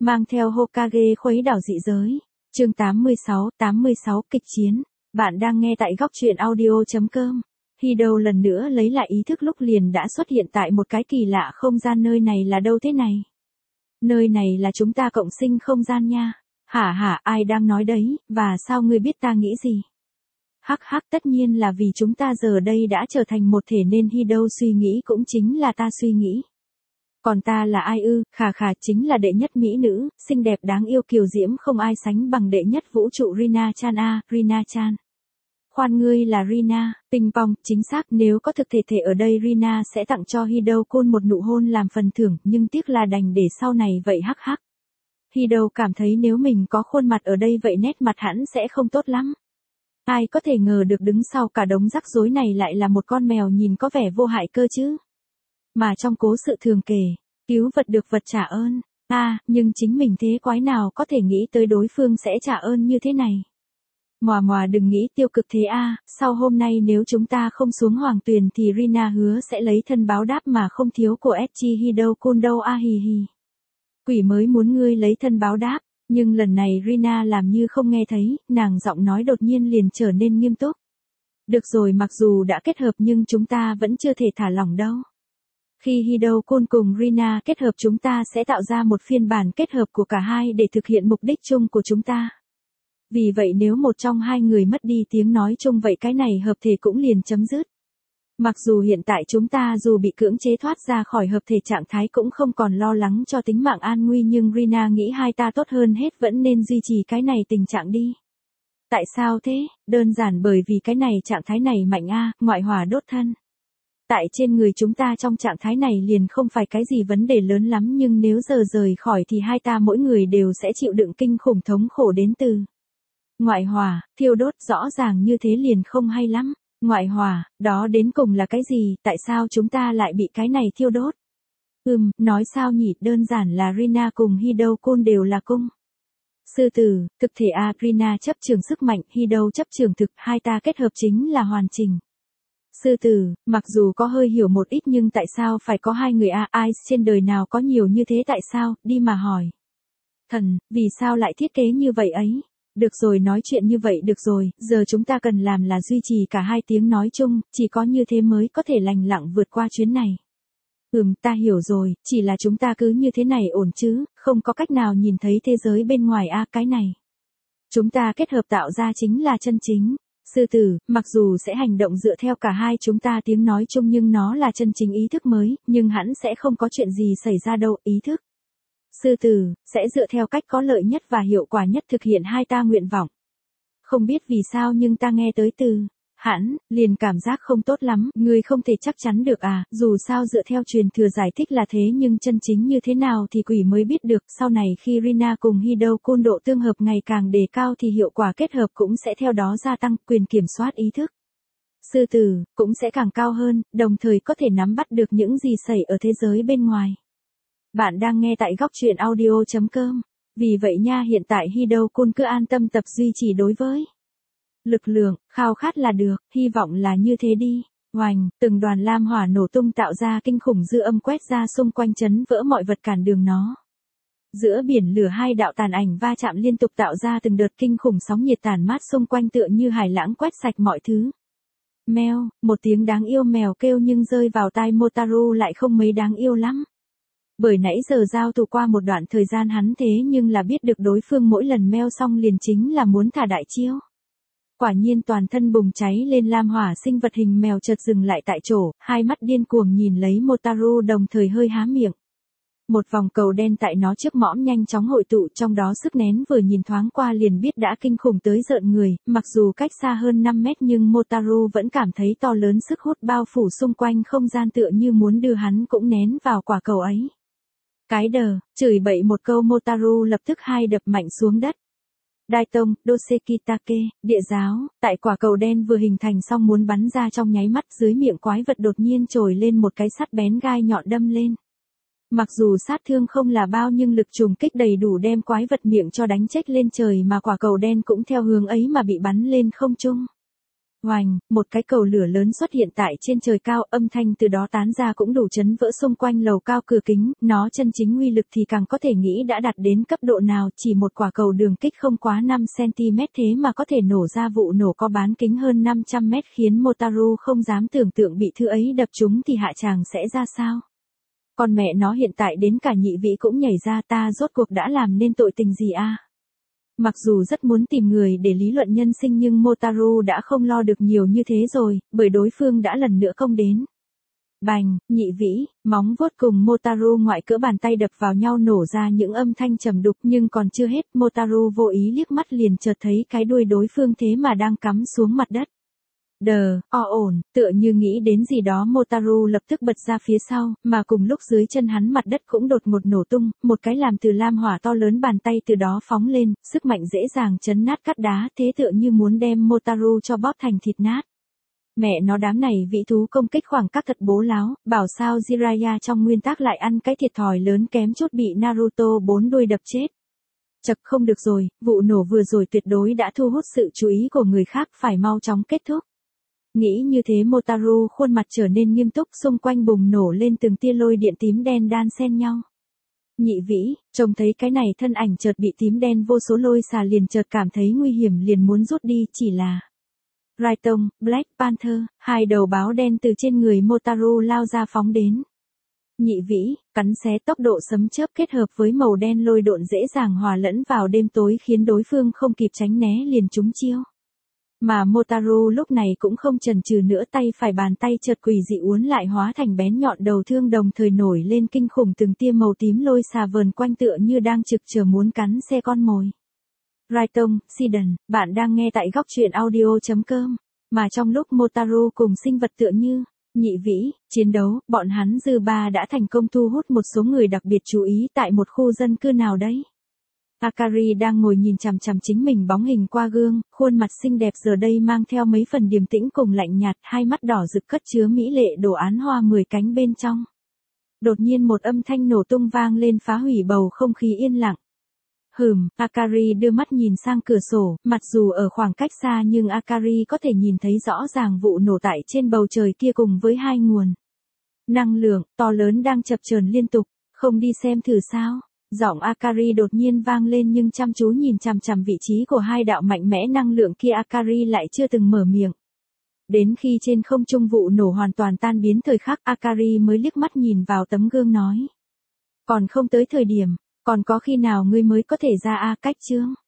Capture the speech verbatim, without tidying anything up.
Mang theo Hokage khuấy đảo dị giới. Chương tám mươi sáu, tám mươi sáu kịch chiến. Bạn đang nghe tại góc truyện audio.com. Hido lần nữa lấy lại ý thức lúc liền đã xuất hiện tại một cái kỳ lạ không gian. Nơi này là đâu thế này? Nơi này là chúng ta cộng sinh không gian nha. Hả hả, ai đang nói đấy, và sao ngươi biết ta nghĩ gì? Hắc hắc, tất nhiên là vì chúng ta giờ đây đã trở thành một thể nên Hido suy nghĩ cũng chính là ta suy nghĩ. Còn ta là ai ư? Khà khà, chính là đệ nhất mỹ nữ, xinh đẹp đáng yêu kiều diễm không ai sánh bằng đệ nhất vũ trụ Rina-chan a, Rina-chan. Khoan, ngươi là Rina, ping pong, chính xác, nếu có thực thể thể ở đây Rina sẽ tặng cho Hido-kun một nụ hôn làm phần thưởng, nhưng tiếc là đành để sau này vậy hắc hắc. Hido cảm thấy nếu mình có khuôn mặt ở đây vậy nét mặt hẳn sẽ không tốt lắm. Ai có thể ngờ được đứng sau cả đống rắc rối này lại là một con mèo nhìn có vẻ vô hại cơ chứ. Mà trong cố sự thường kể, cứu vật được vật trả ơn. À, nhưng chính mình thế quái nào có thể nghĩ tới đối phương sẽ trả ơn như thế này. Mòa mòa đừng nghĩ tiêu cực thế a, sau hôm nay nếu chúng ta không xuống hoàng tuyền thì Rina hứa sẽ lấy thân báo đáp mà không thiếu của Echi Hido-kun đâu a hì hì. Quỷ mới muốn ngươi lấy thân báo đáp, nhưng lần này Rina làm như không nghe thấy, nàng giọng nói đột nhiên liền trở nên nghiêm túc. Được rồi, mặc dù đã kết hợp nhưng chúng ta vẫn chưa thể thả lỏng đâu. Khi Hido-kun cùng Rina kết hợp chúng ta sẽ tạo ra một phiên bản kết hợp của cả hai để thực hiện mục đích chung của chúng ta. Vì vậy nếu một trong hai người mất đi tiếng nói chung vậy cái này hợp thể cũng liền chấm dứt. Mặc dù hiện tại chúng ta dù bị cưỡng chế thoát ra khỏi hợp thể trạng thái cũng không còn lo lắng cho tính mạng an nguy nhưng Rina nghĩ hai ta tốt hơn hết vẫn nên duy trì cái này tình trạng đi. Tại sao thế? Đơn giản bởi vì cái này trạng thái này mạnh a, ngoại hỏa đốt thân. Tại trên người chúng ta trong trạng thái này liền không phải cái gì vấn đề lớn lắm nhưng nếu giờ rời khỏi thì hai ta mỗi người đều sẽ chịu đựng kinh khủng thống khổ đến từ ngoại hỏa, thiêu đốt, rõ ràng như thế liền không hay lắm. Ngoại hỏa, đó đến cùng là cái gì, tại sao chúng ta lại bị cái này thiêu đốt? Ừm, nói sao nhỉ, đơn giản là Rina cùng Hido-kun đều là cung. Sư tử, thực thể a, Rina chấp trường sức mạnh, Hido chấp trường thực, hai ta kết hợp chính là hoàn chỉnh. Sư tử, mặc dù có hơi hiểu một ít nhưng tại sao phải có hai người a, ai trên đời nào có nhiều như thế tại sao, đi mà hỏi. Thần, vì sao lại thiết kế như vậy ấy? Được rồi, nói chuyện như vậy được rồi, giờ chúng ta cần làm là duy trì cả hai tiếng nói chung, chỉ có như thế mới có thể lành lặng vượt qua chuyến này. Ừm, ta hiểu rồi, chỉ là chúng ta cứ như thế này ổn chứ, không có cách nào nhìn thấy thế giới bên ngoài a, cái này. Chúng ta kết hợp tạo ra chính là chân chính. Sư tử, mặc dù sẽ hành động dựa theo cả hai chúng ta tiếng nói chung nhưng nó là chân chính ý thức mới, nhưng hẳn sẽ không có chuyện gì xảy ra đâu, ý thức. Sư tử, sẽ dựa theo cách có lợi nhất và hiệu quả nhất thực hiện hai ta nguyện vọng. Không biết vì sao nhưng ta nghe tới từ hẳn, liền cảm giác không tốt lắm, ngươi không thể chắc chắn được à, dù sao dựa theo truyền thừa giải thích là thế nhưng chân chính như thế nào thì quỷ mới biết được, sau này khi Rina cùng Hido-kun độ tương hợp ngày càng đề cao thì hiệu quả kết hợp cũng sẽ theo đó gia tăng, quyền kiểm soát ý thức. Sư tử, cũng sẽ càng cao hơn, đồng thời có thể nắm bắt được những gì xảy ở thế giới bên ngoài. Bạn đang nghe tại góc truyện audio.com. Vì vậy nha, hiện tại Hido-kun cứ an tâm tập duy trì đối với lực lượng, khao khát là được, hy vọng là như thế đi. Oành, từng đoàn lam hỏa nổ tung tạo ra kinh khủng dư âm quét ra xung quanh chấn vỡ mọi vật cản đường nó. Giữa biển lửa hai đạo tàn ảnh va chạm liên tục tạo ra từng đợt kinh khủng sóng nhiệt tàn mát xung quanh tựa như hải lãng quét sạch mọi thứ. Meo, một tiếng đáng yêu mèo kêu nhưng rơi vào tai Motaru lại không mấy đáng yêu lắm. Bởi nãy giờ giao thủ qua một đoạn thời gian hắn thế nhưng là biết được đối phương mỗi lần meo xong liền chính là muốn thả đại chiêu. Quả nhiên toàn thân bùng cháy lên lam hỏa sinh vật hình mèo chợt dừng lại tại chỗ, hai mắt điên cuồng nhìn lấy Motaru đồng thời hơi há miệng. Một vòng cầu đen tại nó trước mõm nhanh chóng hội tụ trong đó sức nén vừa nhìn thoáng qua liền biết đã kinh khủng tới rợn người, mặc dù cách xa hơn năm mét nhưng Motaru vẫn cảm thấy to lớn sức hút bao phủ xung quanh không gian tựa như muốn đưa hắn cũng nén vào quả cầu ấy. Cái đờ, chửi bậy một câu Motaru lập tức hai đập mạnh xuống đất. Daitong, Dosekitake, địa giáo, tại quả cầu đen vừa hình thành xong muốn bắn ra trong nháy mắt dưới miệng quái vật đột nhiên trồi lên một cái sắt bén gai nhọn đâm lên. Mặc dù sát thương không là bao nhưng lực trùng kích đầy đủ đem quái vật miệng cho đánh chết lên trời mà quả cầu đen cũng theo hướng ấy mà bị bắn lên không trung. Oành, một cái cầu lửa lớn xuất hiện tại trên trời cao, âm thanh từ đó tán ra cũng đủ chấn vỡ xung quanh lầu cao cửa kính, nó chân chính uy lực thì càng có thể nghĩ đã đạt đến cấp độ nào, chỉ một quả cầu đường kích không quá năm xăng-ti-mét thế mà có thể nổ ra vụ nổ có bán kính hơn năm trăm mét khiến Motaru không dám tưởng tượng bị thứ ấy đập trúng thì hạ tràng sẽ ra sao. Còn mẹ nó hiện tại đến cả nhị vĩ cũng nhảy ra, ta rốt cuộc đã làm nên tội tình gì a? Mặc dù rất muốn tìm người để lý luận nhân sinh nhưng Motaru đã không lo được nhiều như thế rồi, bởi đối phương đã lần nữa công đến. Bành, nhị vĩ, móng vuốt cùng Motaru ngoại cỡ bàn tay đập vào nhau nổ ra những âm thanh trầm đục, nhưng còn chưa hết, Motaru vô ý liếc mắt liền chợt thấy cái đuôi đối phương thế mà đang cắm xuống mặt đất. Đờ, o ổn, tựa như nghĩ đến gì đó Motaru lập tức bật ra phía sau, mà cùng lúc dưới chân hắn mặt đất cũng đột ngột nổ tung, một cái làm từ lam hỏa to lớn bàn tay từ đó phóng lên, sức mạnh dễ dàng chấn nát cát đá, thế tựa như muốn đem Motaru cho bóp thành thịt nát. Mẹ nó đám này vĩ thú công kích khoảng các thật bố láo, bảo sao Jiraiya trong nguyên tắc lại ăn cái thiệt thòi lớn kém chút bị Naruto bốn đuôi đập chết. Chật không được rồi, vụ nổ vừa rồi tuyệt đối đã thu hút sự chú ý của người khác, phải mau chóng kết thúc. Nghĩ như thế Motaru khuôn mặt trở nên nghiêm túc, xung quanh bùng nổ lên từng tia lôi điện tím đen đan xen nhau. Nhị vĩ, trông thấy cái này thân ảnh chợt bị tím đen vô số lôi xà liền chợt cảm thấy nguy hiểm liền muốn rút đi, chỉ là Raitong, Black Panther, hai đầu báo đen từ trên người Motaru lao ra phóng đến. Nhị vĩ, cắn xé tốc độ sấm chớp kết hợp với màu đen lôi độn dễ dàng hòa lẫn vào đêm tối khiến đối phương không kịp tránh né liền trúng chiêu. Mà Motaru lúc này cũng không chần chừ nữa, tay phải bàn tay chợt quỷ dị uốn lại hóa thành bén nhọn đầu thương đồng thời nổi lên kinh khủng từng tia màu tím lôi xà vờn quanh tựa như đang trực chờ muốn cắn xe con mồi. Raitong, Siden, bạn đang nghe tại góc truyện audio chấm com, mà trong lúc Motaru cùng sinh vật tựa như nhị vĩ chiến đấu, bọn hắn dư ba đã thành công thu hút một số người đặc biệt chú ý tại một khu dân cư nào đấy. Akari đang ngồi nhìn chằm chằm chính mình bóng hình qua gương, khuôn mặt xinh đẹp giờ đây mang theo mấy phần điềm tĩnh cùng lạnh nhạt, hai mắt đỏ rực cất chứa mỹ lệ đồ án hoa mười cánh bên trong. Đột nhiên một âm thanh nổ tung vang lên phá hủy bầu không khí yên lặng. Hừm, Akari đưa mắt nhìn sang cửa sổ, mặc dù ở khoảng cách xa nhưng Akari có thể nhìn thấy rõ ràng vụ nổ tại trên bầu trời kia cùng với hai nguồn năng lượng to lớn đang chập chờn liên tục, không đi xem thử sao? Giọng Akari đột nhiên vang lên nhưng chăm chú nhìn chằm chằm vị trí của hai đạo mạnh mẽ năng lượng kia Akari lại chưa từng mở miệng. Đến khi trên không trung vụ nổ hoàn toàn tan biến thời khắc Akari mới liếc mắt nhìn vào tấm gương nói. Còn không tới thời điểm, còn có khi nào ngươi mới có thể ra a cách chương?